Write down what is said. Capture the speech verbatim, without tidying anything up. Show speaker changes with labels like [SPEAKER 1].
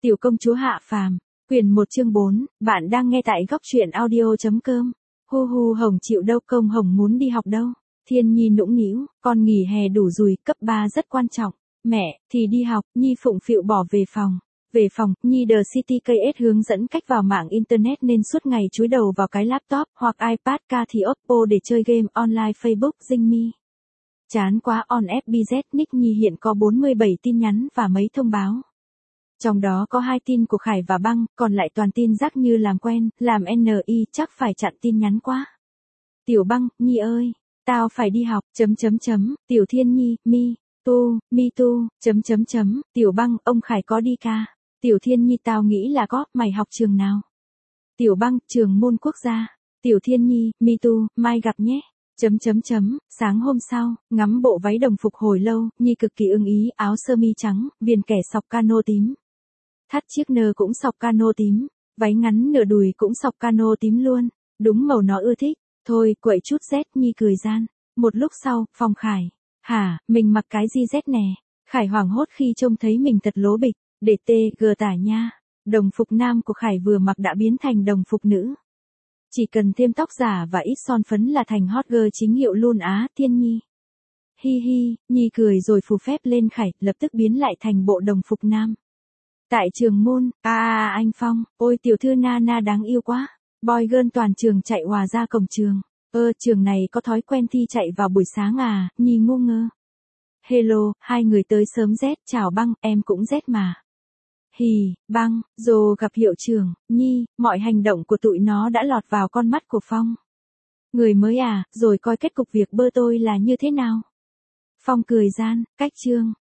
[SPEAKER 1] Tiểu công chúa Hạ Phàm, quyển một chương bốn, bạn đang nghe tại góc truyện audio.com. Hu hu Hồng chịu đâu công Hồng muốn đi học đâu. Thiên Nhi nũng nĩu, con nghỉ hè đủ rồi, cấp ba rất quan trọng. Mẹ, thì đi học, Nhi phụng phịu bỏ về phòng. Về phòng, Nhi The City ca ét hướng dẫn cách vào mạng Internet nên suốt ngày chúi đầu vào cái laptop hoặc iPad ca thì Oppo để chơi game online Facebook Dinh Mi. Chán quá on ép bê zét nick Nhi hiện có bốn mươi bảy tin nhắn và mấy thông báo. Trong đó có hai tin của Khải và Băng, còn lại toàn tin rác như làm quen, làm en i chắc phải chặn tin nhắn quá. Tiểu Băng, Nhi ơi, tao phải đi học, chấm chấm chấm, Tiểu Thiên Nhi, mi, tu, mi tu, chấm chấm chấm, Tiểu Băng, ông Khải có đi ca. Tiểu Thiên Nhi tao nghĩ là có, mày học trường nào? Tiểu Băng, trường môn quốc gia. Tiểu Thiên Nhi, mi tu, mai gặp nhé. Chấm chấm chấm, sáng hôm sau, ngắm bộ váy đồng phục hồi lâu, Nhi cực kỳ ưng ý, áo sơ mi trắng, viền kẻ sọc cano tím. Thắt chiếc nơ cũng sọc cano tím, váy ngắn nửa đùi cũng sọc cano tím luôn, đúng màu nó ưa thích. Thôi, quậy chút Z, Nhi cười gian. Một lúc sau, phòng Khải. Hả, mình mặc cái gì Z nè? Khải hoảng hốt khi trông thấy mình thật lố bịch, để tê, gờ tả nha. Đồng phục nam của Khải vừa mặc đã biến thành đồng phục nữ. Chỉ cần thêm tóc giả và ít son phấn là thành hot girl chính hiệu luôn á, Thiên Nhi. Hi hi, Nhi cười rồi phù phép lên Khải, lập tức biến lại thành bộ đồng phục nam. Tại trường môn, a à, à, anh Phong, ôi tiểu thư Nana đáng yêu quá. Boy girl toàn trường chạy hòa ra cổng trường. Ơ, trường này có thói quen thi chạy vào buổi sáng à, Nhi ngu ngơ. Hello, hai người tới sớm Z, chào Băng, em cũng Z mà. Hì, Băng, dồ gặp hiệu trưởng, Nhi, mọi hành động của tụi nó đã lọt vào con mắt của Phong. Người mới à, rồi coi kết cục việc bơ tôi là như thế nào. Phong cười gian, cách chương.